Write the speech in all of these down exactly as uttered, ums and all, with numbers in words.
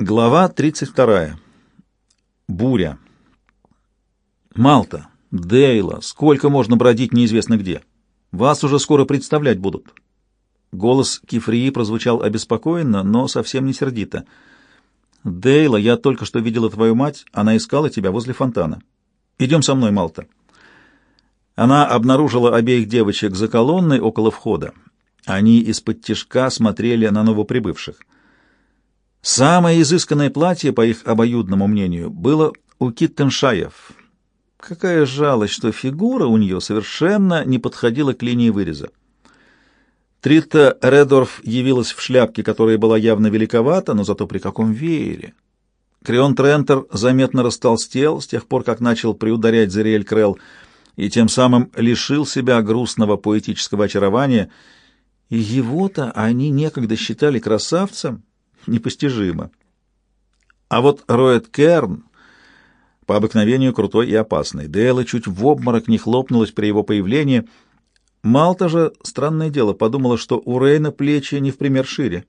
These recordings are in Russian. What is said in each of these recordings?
Глава тридцать вторая. Буря. Малта, Дейла, сколько можно бродить неизвестно где? Вас уже скоро представлять будут. Голос Кифрии прозвучал обеспокоенно, но совсем не сердито. Дейла, я только что видела твою мать, она искала тебя возле фонтана. Идем со мной, Малта. Она обнаружила обеих девочек за колонной около входа. Они из-под тишка смотрели на новоприбывших. Самое изысканное платье, по их обоюдному мнению, было у Киттеншаев. Какая жалость, что фигура у нее совершенно не подходила к линии выреза. Трита Редорф явилась в шляпке, которая была явно великовата, но зато при каком веере. Крион Трентер заметно растолстел с тех пор, как начал приударять Зериэль Крелл, и тем самым лишил себя грустного поэтического очарования. И его-то они некогда считали красавцем. Непостижимо. А вот Роэт Керн по обыкновению крутой и опасный. Дейла чуть в обморок не хлопнулась при его появлении. Малта же, странное дело, подумала, что у Рейна плечи не в пример шире.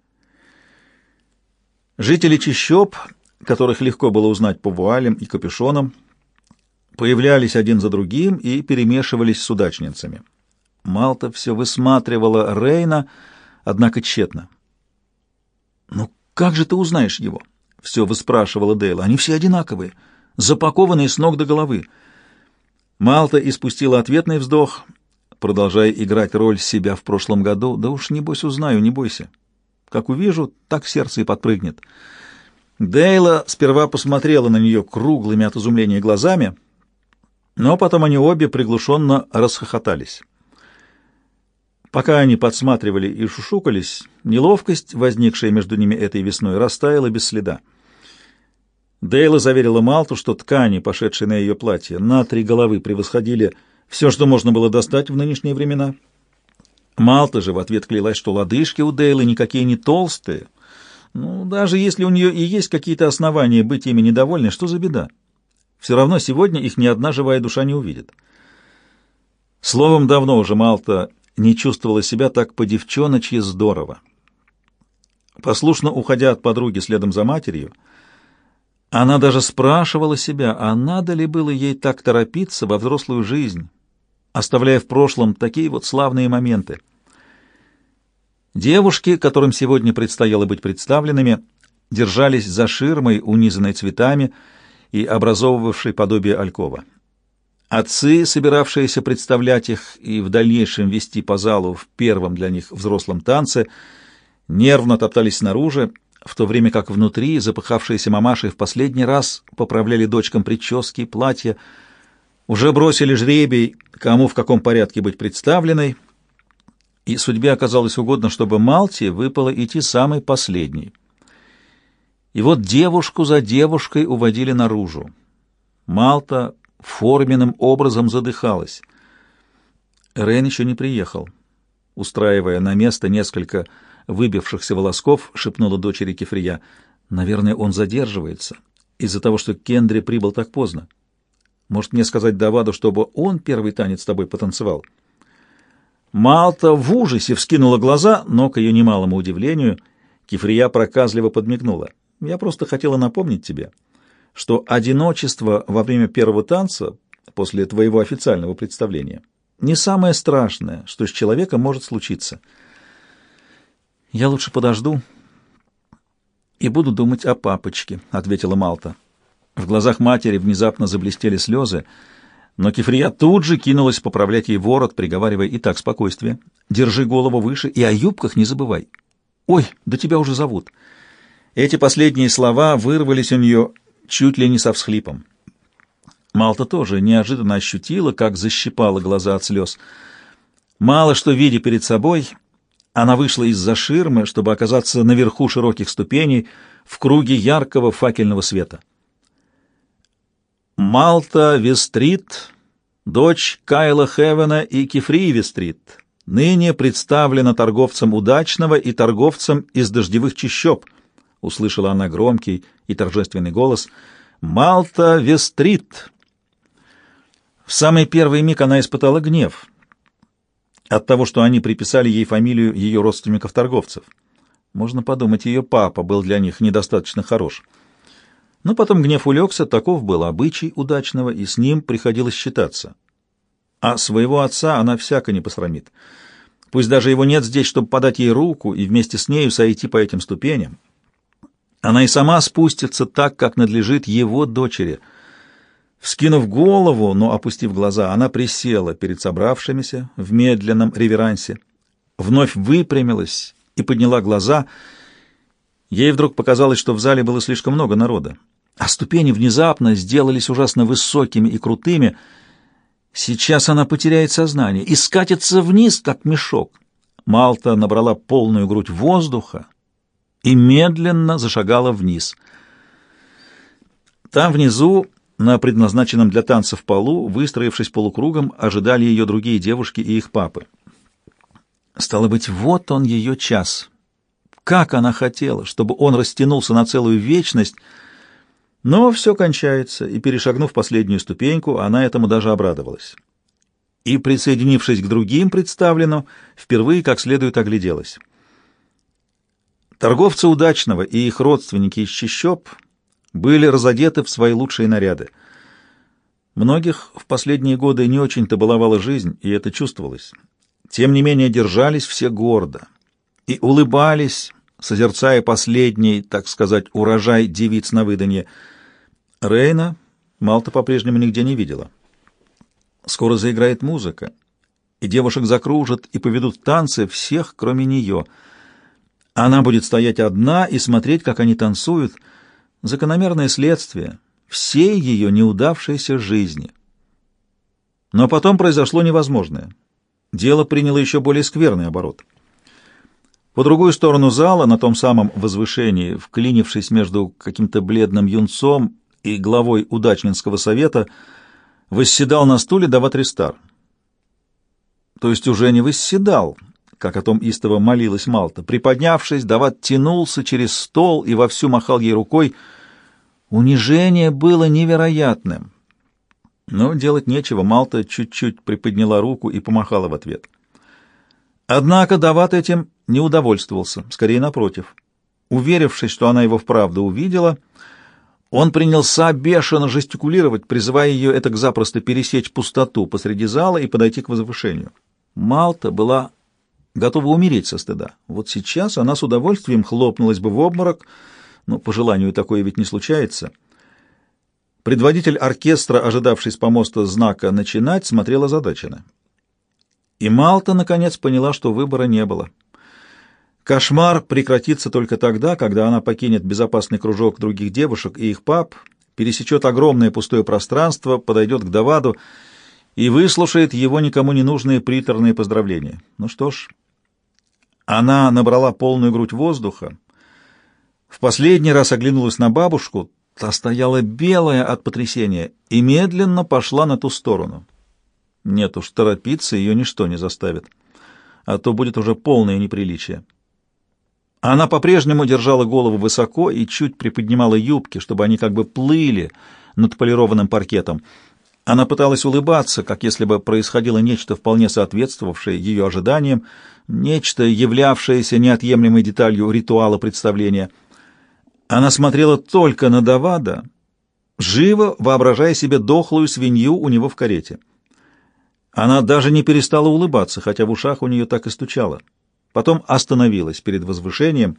Жители чащоб, которых легко было узнать по вуалям и капюшонам, появлялись один за другим и перемешивались с удачницами. Малта все высматривала Рейна, однако тщетно. «Ну как же ты узнаешь его?» — все выспрашивала Дейла. «Они все одинаковые, запакованные с ног до головы». Малта испустила ответный вздох, продолжая играть роль себя в прошлом году. «Да уж, небось, узнаю, не бойся. Как увижу, так сердце и подпрыгнет». Дейла сперва посмотрела на нее круглыми от изумления глазами, но потом они обе приглушенно расхохотались. Пока они подсматривали и шушукались, неловкость, возникшая между ними этой весной, растаяла без следа. Дейла заверила Малту, что ткани, пошедшие на ее платье, на три головы превосходили все, что можно было достать в нынешние времена. Малта же в ответ клялась, что лодыжки у Дейлы никакие не толстые. Ну, даже если у нее и есть какие-то основания быть ими недовольной, что за беда? Все равно сегодня их ни одна живая душа не увидит. Словом, давно уже Малта не чувствовала себя так по-девчоночьи здорово. Послушно уходя от подруги следом за матерью, она даже спрашивала себя, а надо ли было ей так торопиться во взрослую жизнь, оставляя в прошлом такие вот славные моменты. Девушки, которым сегодня предстояло быть представленными, держались за ширмой, унизанной цветами и образовывавшей подобие алькова. Отцы, собиравшиеся представлять их и в дальнейшем вести по залу в первом для них взрослом танце, нервно топтались снаружи, в то время как внутри запыхавшиеся мамаши в последний раз поправляли дочкам прически, платья, уже бросили жребий, кому в каком порядке быть представленной, и судьбе оказалось угодно, чтобы Малте выпало идти самой последней. И вот девушку за девушкой уводили наружу. Малта форменным образом задыхалась. Рейн еще не приехал. Устраивая на место несколько выбившихся волосков, шепнула дочери Кефрия: «Наверное, он задерживается из-за того, что Кендри прибыл так поздно. Может, мне сказать Даваду, чтобы он первый танец с тобой потанцевал?» Малта в ужасе вскинула глаза, но, к ее немалому удивлению, Кефрия проказливо подмигнула. «Я просто хотела напомнить тебе, что одиночество во время первого танца, после твоего официального представления, не самое страшное, что с человеком может случиться. Я лучше подожду и буду думать о папочке», — ответила Малта. В глазах матери внезапно заблестели слезы, но Кефрия тут же кинулась поправлять ей ворот, приговаривая: «Итак, спокойствие, держи голову выше и о юбках не забывай. Ой, да тебя уже зовут». Эти последние слова вырвались у нее чуть ли не со всхлипом. Малта тоже неожиданно ощутила, как защипала глаза от слез. Мало что видя перед собой, она вышла из-за ширмы, чтобы оказаться наверху широких ступеней в круге яркого факельного света. Малта Вестрит, дочь Кайла Хевена и Кефрии Вестрит, ныне представлена торговцем удачного и торговцем из дождевых чащоб, — услышала она громкий и торжественный голос. «Малта Вестрит!» В самый первый миг она испытала гнев от того, что они приписали ей фамилию ее родственников-торговцев. Можно подумать, ее папа был для них недостаточно хорош. Но потом гнев улегся, таков был обычай удачного, и с ним приходилось считаться. А своего отца она всяко не посрамит. Пусть даже его нет здесь, чтобы подать ей руку и вместе с нею сойти по этим ступеням. Она и сама спустится так, как надлежит его дочери. Вскинув голову, но опустив глаза, она присела перед собравшимися в медленном реверансе, вновь выпрямилась и подняла глаза. Ей вдруг показалось, что в зале было слишком много народа, а ступени внезапно сделались ужасно высокими и крутыми. Сейчас она потеряет сознание и скатится вниз, как мешок. Малта набрала полную грудь воздуха и медленно зашагала вниз. Там внизу, на предназначенном для танцев полу, выстроившись полукругом, ожидали ее другие девушки и их папы. Стало быть, вот он ее час. Как она хотела, чтобы он растянулся на целую вечность, но все кончается, и, перешагнув последнюю ступеньку, она этому даже обрадовалась. И, присоединившись к другим представленным, впервые как следует огляделась. Торговцы удачного и их родственники из чащоб были разодеты в свои лучшие наряды. Многих в последние годы не очень-то баловала жизнь, и это чувствовалось. Тем не менее держались все гордо и улыбались, созерцая последний, так сказать, урожай девиц на выданье. Рейна Малта по-прежнему нигде не видела. Скоро заиграет музыка, и девушек закружат и поведут в танцы всех, кроме нее. Она будет стоять одна и смотреть, как они танцуют. Закономерное следствие всей ее неудавшейся жизни. Но потом произошло невозможное. Дело приняло еще более скверный оборот. По другую сторону зала, на том самом возвышении, вклинившись между каким-то бледным юнцом и главой удачнинского совета, восседал на стуле Дават Ристар. То есть уже не восседал, как о том истово молилась Малта. Приподнявшись, Дават тянулся через стол и вовсю махал ей рукой. Унижение было невероятным. Но делать нечего, Малта чуть-чуть приподняла руку и помахала в ответ. Однако Дават этим не удовольствовался, скорее напротив. Уверившись, что она его вправду увидела, он принялся бешено жестикулировать, призывая ее этак запросто пересечь пустоту посреди зала и подойти к возвышению. Малта была готова умереть со стыда. Вот сейчас она с удовольствием хлопнулась бы в обморок, но по желанию такое ведь не случается. Предводитель оркестра, ожидавший с помоста знака «начинать», смотрел озадаченно. И Малта, наконец, поняла, что выбора не было. Кошмар прекратится только тогда, когда она покинет безопасный кружок других девушек и их пап, пересечет огромное пустое пространство, подойдет к Даваду и выслушает его никому не нужные приторные поздравления. Ну что ж, она набрала полную грудь воздуха, в последний раз оглянулась на бабушку, та стояла белая от потрясения и медленно пошла на ту сторону. Нет уж, торопиться ее ничто не заставит, а то будет уже полное неприличие. Она по-прежнему держала голову высоко и чуть приподнимала юбки, чтобы они как бы плыли над полированным паркетом. Она пыталась улыбаться, как если бы происходило нечто вполне соответствовавшее ее ожиданиям, нечто, являвшееся неотъемлемой деталью ритуала представления. Она смотрела только на Давада, живо воображая себе дохлую свинью у него в карете. Она даже не перестала улыбаться, хотя в ушах у нее так и стучало. Потом остановилась перед возвышением,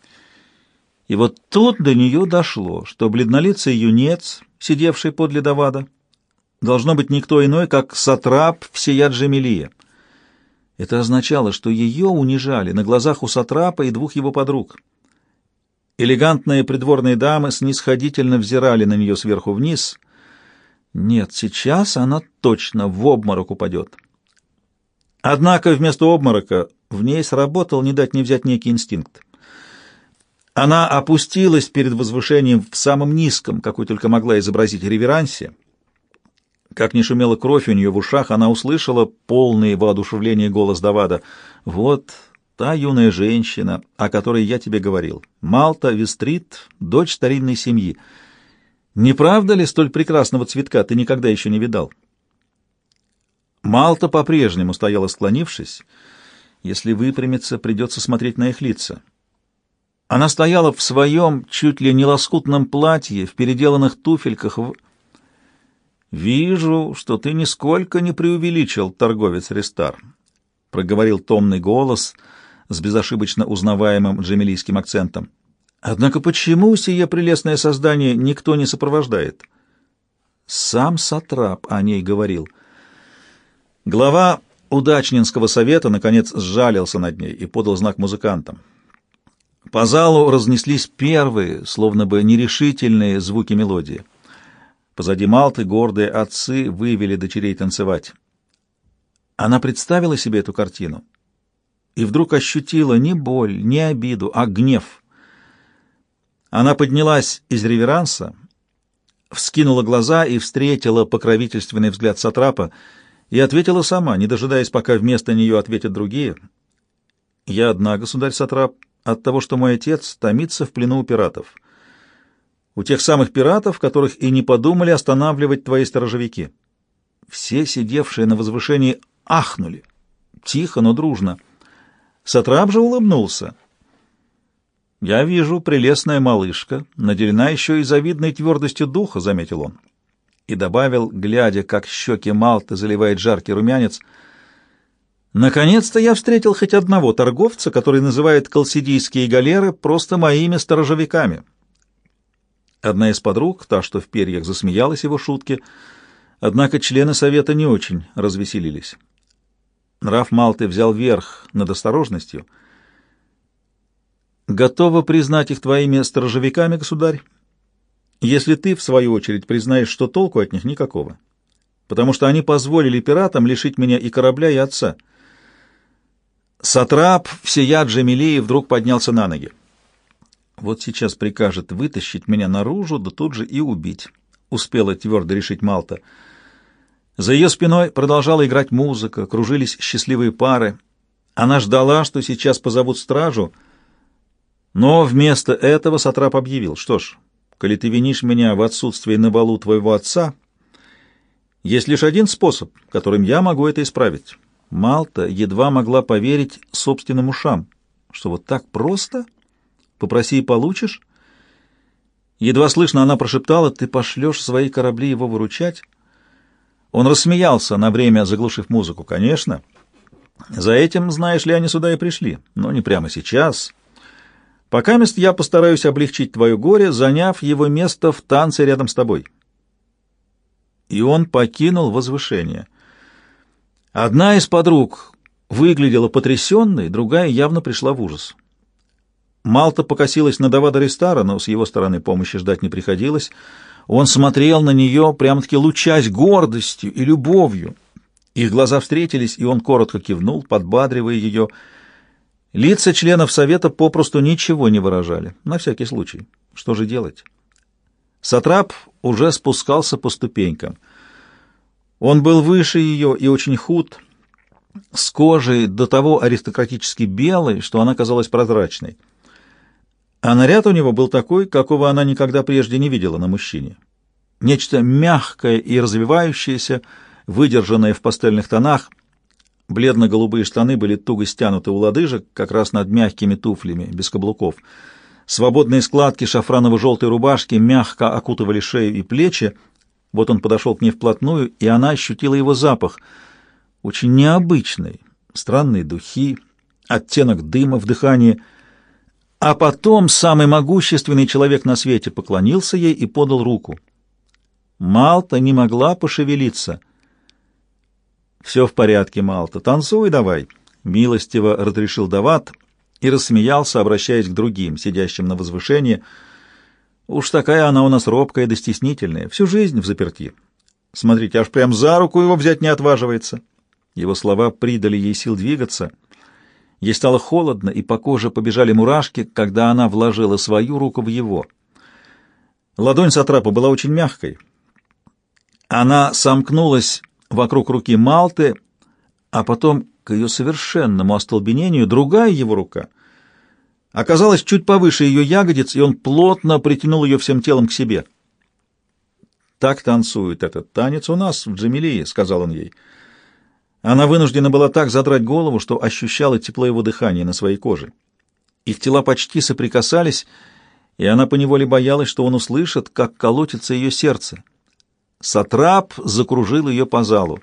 и вот тут до нее дошло, что бледнолицый юнец, сидевший подле Давада, должно быть никто иной, как сатрап всея Джамилия. Это означало, что ее унижали на глазах у сатрапа и двух его подруг. Элегантные придворные дамы снисходительно взирали на нее сверху вниз. Нет, сейчас она точно в обморок упадет. Однако вместо обморока в ней сработал не дать не взять некий инстинкт. Она опустилась перед возвышением в самом низком, какой только могла изобразить, реверансе. Как ни шумела кровь у нее в ушах, она услышала полный воодушевления голос Давада. «Вот та юная женщина, о которой я тебе говорил. Малта Вестрит, дочь старинной семьи. Не правда ли столь прекрасного цветка ты никогда еще не видал?» Малта по-прежнему стояла склонившись. Если выпрямиться, придется смотреть на их лица. Она стояла в своем чуть ли не лоскутном платье, в переделанных туфельках. В... «Вижу, что ты нисколько не преувеличил, торговец Рестар», — проговорил томный голос с безошибочно узнаваемым джемилийским акцентом. «Однако почему сие прелестное создание никто не сопровождает?» Сам Сатрап о ней говорил. Глава Удачнинского совета, наконец, сжалился над ней и подал знак музыкантам. По залу разнеслись первые, словно бы нерешительные звуки мелодии. Позади Малты гордые отцы вывели дочерей танцевать. Она представила себе эту картину и вдруг ощутила не боль, не обиду, а гнев. Она поднялась из реверанса, вскинула глаза и встретила покровительственный взгляд Сатрапа и ответила сама, не дожидаясь, пока вместо нее ответят другие. «Я одна, государь Сатрап, от того, что мой отец томится в плену у пиратов. У тех самых пиратов, которых и не подумали останавливать твои сторожевики». Все сидевшие на возвышении ахнули, тихо, но дружно. Сатрап же улыбнулся. «Я вижу, прелестная малышка, наделена еще и завидной твердостью духа», — заметил он. И добавил, глядя, как щеки Малты заливает жаркий румянец: «Наконец-то я встретил хоть одного торговца, который называет колсидийские галеры просто моими сторожевиками». Одна из подруг, та, что в перьях, засмеялась его шутке, однако члены совета не очень развеселились. Нрав Малты взял верх над осторожностью. «Готова признать их твоими сторожевиками, государь, если ты, в свою очередь, признаешь, что толку от них никакого, потому что они позволили пиратам лишить меня и корабля, и отца». Сатрап всея Джемилии вдруг поднялся на ноги. «Вот сейчас прикажет вытащить меня наружу, да тут же и убить», — успела твердо решить Малта. За ее спиной продолжала играть музыка, кружились счастливые пары. Она ждала, что сейчас позовут стражу, но вместо этого Сатрап объявил: «Что ж, коли ты винишь меня в отсутствии на балу твоего отца, есть лишь один способ, которым я могу это исправить». Малта едва могла поверить собственным ушам. Что вот так просто? Попроси и получишь? Едва слышно она прошептала: «Ты пошлешь свои корабли его выручать?» Он рассмеялся, на время заглушив музыку. «Конечно. За этим, знаешь ли, они сюда и пришли. Но не прямо сейчас. Покамест я постараюсь облегчить твое горе, заняв его место в танце рядом с тобой». И он покинул возвышение. Одна из подруг выглядела потрясенной, другая явно пришла в ужас. Малта покосилась на Давада Рестара, но с его стороны помощи ждать не приходилось. Он смотрел на нее, прямо-таки лучась гордостью и любовью. Их глаза встретились, и он коротко кивнул, подбадривая ее. Лица членов совета попросту ничего не выражали, на всякий случай. Что же делать? Сатрап уже спускался по ступенькам. Он был выше ее и очень худ, с кожей до того аристократически белой, что она казалась прозрачной. А наряд у него был такой, какого она никогда прежде не видела на мужчине. Нечто мягкое и развивающееся, выдержанное в пастельных тонах. Бледно-голубые штаны были туго стянуты у лодыжек, как раз над мягкими туфлями, без каблуков. Свободные складки шафраново-желтой рубашки мягко окутывали шею и плечи. Вот он подошел к ней вплотную, и она ощутила его запах. Очень необычный, странные духи, оттенок дыма в дыхании. А потом самый могущественный человек на свете поклонился ей и подал руку. Малта не могла пошевелиться. «Все в порядке, Малта, танцуй давай», — милостиво разрешил Давад и рассмеялся, обращаясь к другим, сидящим на возвышении. «Уж такая она у нас робкая да стеснительная, всю жизнь взаперти. Смотрите, аж прям за руку его взять не отваживается». Его слова придали ей сил двигаться. Ей стало холодно, и по коже побежали мурашки, когда она вложила свою руку в его. Ладонь Сатрапа была очень мягкой. Она сомкнулась вокруг руки Малты, а потом, к ее совершенному остолбенению, другая его рука оказалась чуть повыше ее ягодиц, и он плотно притянул ее всем телом к себе. «Так танцует этот танец у нас в Джемилии», — сказал он ей. Она вынуждена была так задрать голову, что ощущала тепло его дыхания на своей коже. Их тела почти соприкасались, и она поневоле боялась, что он услышит, как колотится ее сердце. Сатрап закружил ее по залу.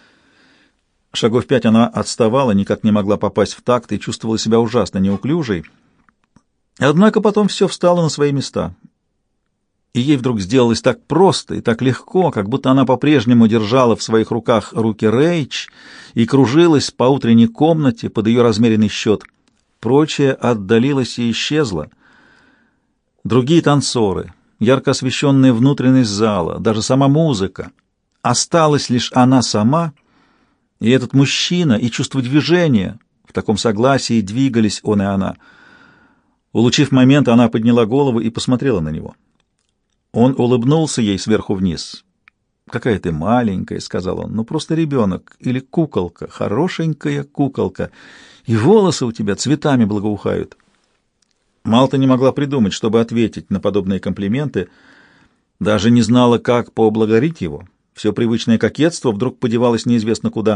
Шагов пять она отставала, никак не могла попасть в такт и чувствовала себя ужасно неуклюжей. Однако потом все встало на свои места. И ей вдруг сделалось так просто и так легко, как будто она по-прежнему держала в своих руках руки Рейч и кружилась по утренней комнате под ее размеренный счет. Прочее отдалилось и исчезло. Другие танцоры, ярко освещенная внутренность зала, даже сама музыка. Осталась лишь она сама, и этот мужчина, и чувство движения. В таком согласии двигались он и она. Улучив момент, она подняла голову и посмотрела на него. Он улыбнулся ей сверху вниз. «Какая ты маленькая», — сказал он, — «ну просто ребенок или куколка, хорошенькая куколка, и волосы у тебя цветами благоухают». Малта не могла придумать, чтобы ответить на подобные комплименты, даже не знала, как поблагодарить его. Все привычное кокетство вдруг подевалось неизвестно куда.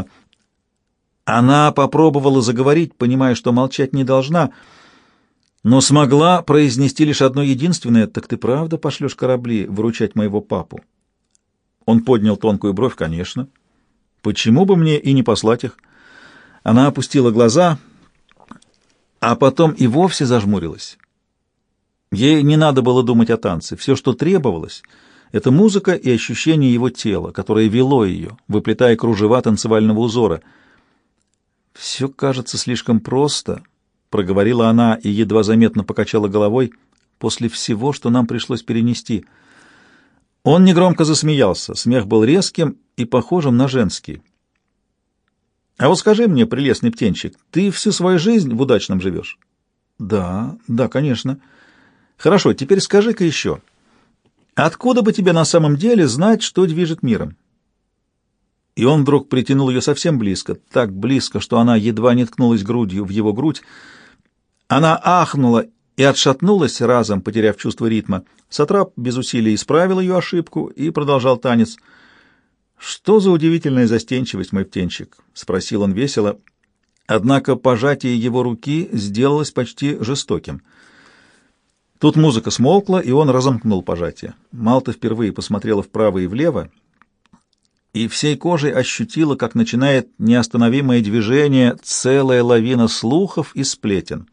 Она попробовала заговорить, понимая, что молчать не должна, но смогла произнести лишь одно единственное: «Так ты правда пошлешь корабли выручать моего папу?» Он поднял тонкую бровь. «Конечно. Почему бы мне и не послать их?» Она опустила глаза, а потом и вовсе зажмурилась. Ей не надо было думать о танце. Все, что требовалось, — это музыка и ощущение его тела, которое вело ее, выплетая кружева танцевального узора. «Все кажется слишком просто», — проговорила она и едва заметно покачала головой, — «после всего, что нам пришлось перенести». Он негромко засмеялся. Смех был резким и похожим на женский. «А вот скажи мне, прелестный птенчик, ты всю свою жизнь в удачном живешь?» «Да, да, конечно». «Хорошо, теперь скажи-ка еще, откуда бы тебе на самом деле знать, что движет миром?» И он вдруг притянул ее совсем близко, так близко, что она едва не ткнулась грудью в его грудь. Она ахнула и отшатнулась, разом потеряв чувство ритма. Сатрап без усилий исправил ее ошибку и продолжал танец. «Что за удивительная застенчивость, мой птенчик?» — спросил он весело. Однако пожатие его руки сделалось почти жестоким. Тут музыка смолкла, и он разомкнул пожатие. Малта впервые посмотрела вправо и влево, и всей кожей ощутила, как начинает неостановимое движение целая лавина слухов и сплетен.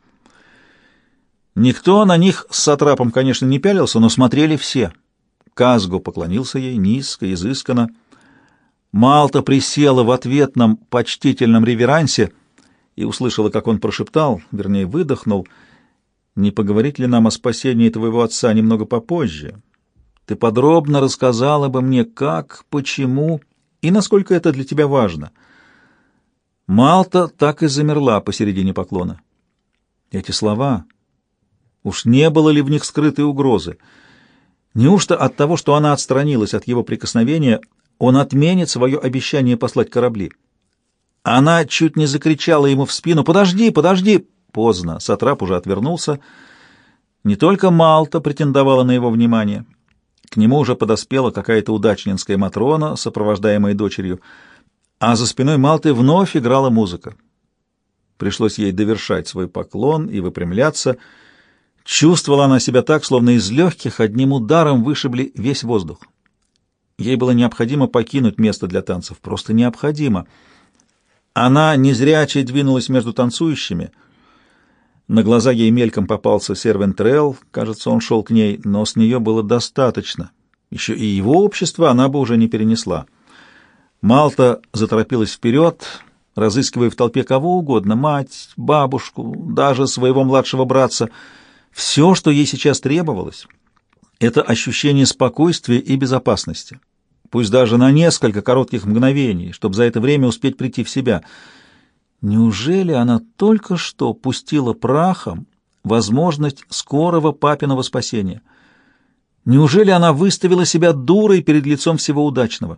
Никто на них с Сатрапом, конечно, не пялился, но смотрели все. Казго поклонился ей низко, изысканно. Малта присела в ответном почтительном реверансе и услышала, как он прошептал, вернее, выдохнул: «Не поговорить ли нам о спасении твоего отца немного попозже? Ты подробно рассказала бы мне, как, почему и насколько это для тебя важно». Малта так и замерла посередине поклона. Эти слова... Уж не было ли в них скрытой угрозы? Неужто от того, что она отстранилась от его прикосновения, он отменит свое обещание послать корабли? Она чуть не закричала ему в спину: «Подожди, подожди!» Поздно, Сатрап уже отвернулся. Не только Малта претендовала на его внимание. К нему уже подоспела какая-то удачнинская матрона, сопровождаемая дочерью, а за спиной Малты вновь играла музыка. Пришлось ей довершать свой поклон и выпрямляться. Чувствовала она себя так, словно из легких одним ударом вышибли весь воздух. Ей было необходимо покинуть место для танцев, просто необходимо. Она незряче двинулась между танцующими. На глаза ей мельком попался Сервентрелл, кажется, он шел к ней, но с нее было достаточно. Еще и его общество она бы уже не перенесла. Малта заторопилась вперед, разыскивая в толпе кого угодно — мать, бабушку, даже своего младшего братца. Все, что ей сейчас требовалось, — это ощущение спокойствия и безопасности, пусть даже на несколько коротких мгновений, чтобы за это время успеть прийти в себя. Неужели она только что пустила прахом возможность скорого папиного спасения? Неужели она выставила себя дурой перед лицом всего удачного?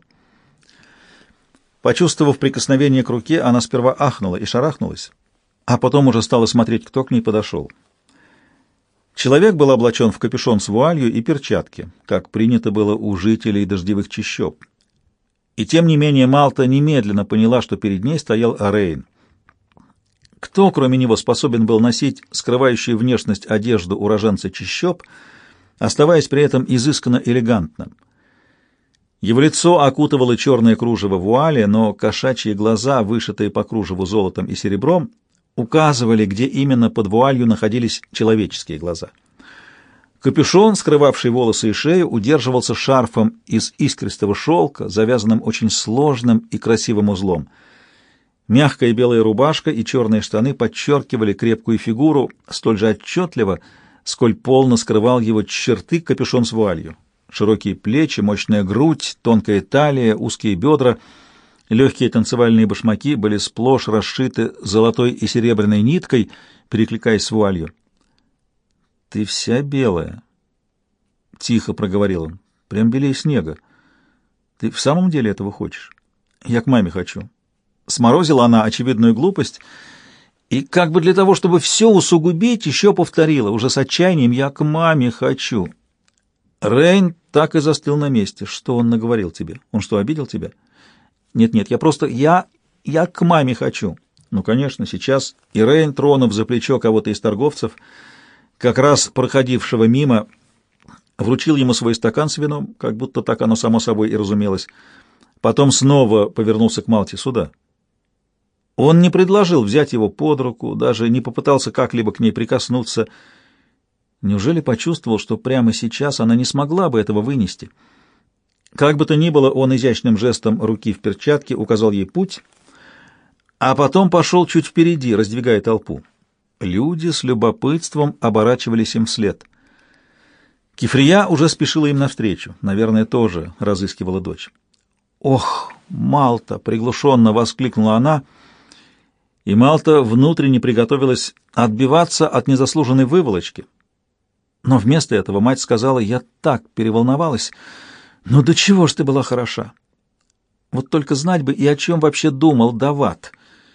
Почувствовав прикосновение к руке, она сперва ахнула и шарахнулась, а потом уже стала смотреть, кто к ней подошел. Человек был облачен в капюшон с вуалью и перчатки, как принято было у жителей дождевых чащоб. И тем не менее Малта немедленно поняла, что перед ней стоял Рейн. Кто, кроме него, способен был носить скрывающую внешность одежду уроженца чащоб, оставаясь при этом изысканно элегантным? Его лицо окутывало черное кружево вуали, но кошачьи глаза, вышитые по кружеву золотом и серебром, указывали, где именно под вуалью находились человеческие глаза. Капюшон, скрывавший волосы и шею, удерживался шарфом из искристого шелка, завязанным очень сложным и красивым узлом. Мягкая белая рубашка и черные штаны подчеркивали крепкую фигуру столь же отчетливо, сколь полно скрывал его черты капюшон с вуалью. Широкие плечи, мощная грудь, тонкая талия, узкие бедра, легкие танцевальные башмаки были сплошь расшиты золотой и серебряной ниткой, перекликаясь с вуалью. «Ты вся белая», — тихо проговорил он, — «прям белее снега. Ты в самом деле этого хочешь?» «Я к маме хочу». Сморозила она очевидную глупость и, как бы для того, чтобы все усугубить, еще повторила, уже с отчаянием: «Я к маме хочу». Рейн так и застыл на месте. «Что он наговорил тебе? Он что, обидел тебя?» «Нет-нет, я просто... Я... Я к маме хочу». Ну, конечно, сейчас и Рейн, тронув за плечо кого-то из торговцев, как раз проходившего мимо, вручил ему свой стакан с вином, как будто так оно само собой и разумелось. Потом снова повернулся к Малте: «Сюда». Он не предложил взять его под руку, даже не попытался как-либо к ней прикоснуться. Неужели почувствовал, что прямо сейчас она не смогла бы этого вынести? Как бы то ни было, он изящным жестом руки в перчатке указал ей путь, а потом пошел чуть впереди, раздвигая толпу. Люди с любопытством оборачивались им вслед. Кифрия уже спешила им навстречу, наверное, тоже разыскивала дочь. «Ох, Малта!» — приглушенно воскликнула она, и Малта внутренне приготовилась отбиваться от незаслуженной выволочки. Но вместо этого мать сказала: «Я так переволновалась. Ну до чего ж ты была хороша? Вот только знать бы, и о чем вообще думал Дават.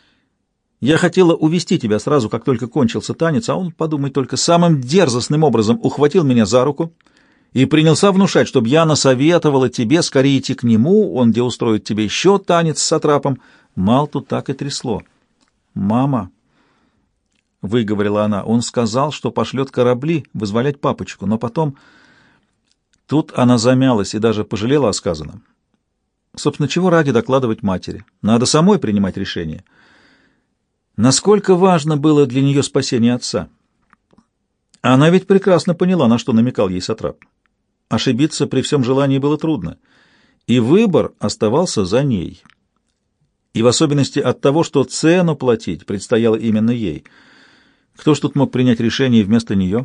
Я хотела увести тебя сразу, как только кончился танец, а он, подумай только, самым дерзостным образом ухватил меня за руку и принялся внушать, чтобы я насоветовала тебе скорее идти к нему, он где устроит тебе еще танец с сатрапом». Малту так и трясло. «Мама», — выговорила она, — «он сказал, что пошлет корабли вызволять папочку, но потом...» Тут она замялась и даже пожалела о сказанном. Собственно, чего ради докладывать матери? Надо самой принимать решение. Насколько важно было для нее спасение отца? Она ведь прекрасно поняла, на что намекал ей сатрап. Ошибиться при всем желании было трудно, и выбор оставался за ней. И в особенности от того, что цену платить предстояло именно ей. Кто ж тут мог принять решение вместо нее?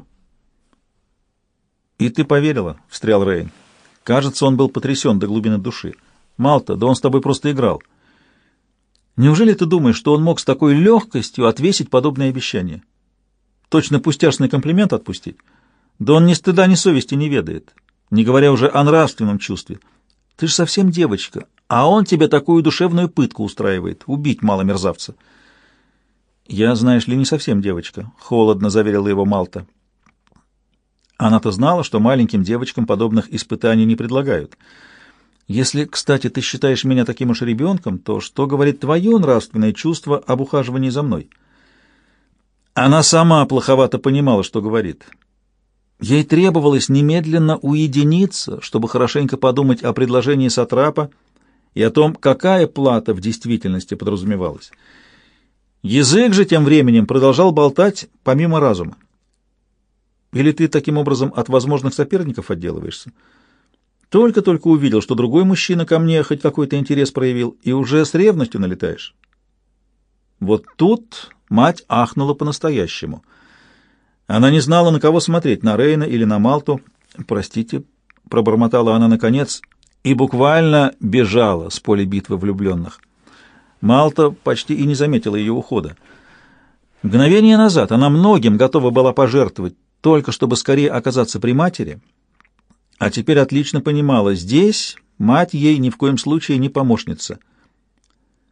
«И ты поверила?» — встрял Рейн. Кажется, он был потрясен до глубины души. «Малта, да он с тобой просто играл. Неужели ты думаешь, что он мог с такой легкостью отвесить подобное обещание? Точно пустяшный комплимент отпустить? Да он ни стыда, ни совести не ведает, не говоря уже о нравственном чувстве. Ты же совсем девочка, а он тебе такую душевную пытку устраивает. Убить мало мерзавца». «Я, знаешь ли, не совсем девочка», — холодно заверила его Малта. Она-то знала, что маленьким девочкам подобных испытаний не предлагают. «Если, кстати, ты считаешь меня таким уж ребенком, то что говорит твое нравственное чувство об ухаживании за мной?» Она сама плоховато понимала, что говорит. Ей требовалось немедленно уединиться, чтобы хорошенько подумать о предложении сатрапа и о том, какая плата в действительности подразумевалась. Язык же тем временем продолжал болтать помимо разума. Или ты таким образом от возможных соперников отделываешься? Только-только увидел, что другой мужчина ко мне хоть какой-то интерес проявил, и уже с ревностью налетаешь. Вот тут мать ахнула по-настоящему. Она не знала, на кого смотреть, на Рейна или на Малту. «Простите», — пробормотала она наконец, и буквально бежала с поля битвы влюбленных. Малта почти и не заметила ее ухода. Мгновение назад она многим готова была пожертвовать, только чтобы скорее оказаться при матери, а теперь отлично понимала, здесь мать ей ни в коем случае не помощница.